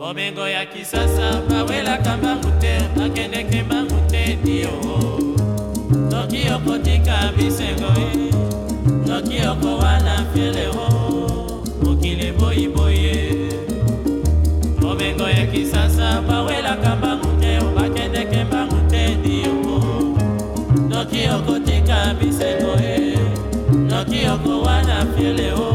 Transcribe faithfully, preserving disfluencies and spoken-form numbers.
Bomengo ya kisasa bawelaka mbangu te bakendeke mbangu te dio. Noki okotika bisengo e noki okowana fielero mokili boyi boye. Bomengo ya kisasa bawelaka mbangu te bakendeke mbangu te dio. Noki okotika bisengo e noki okowana fielero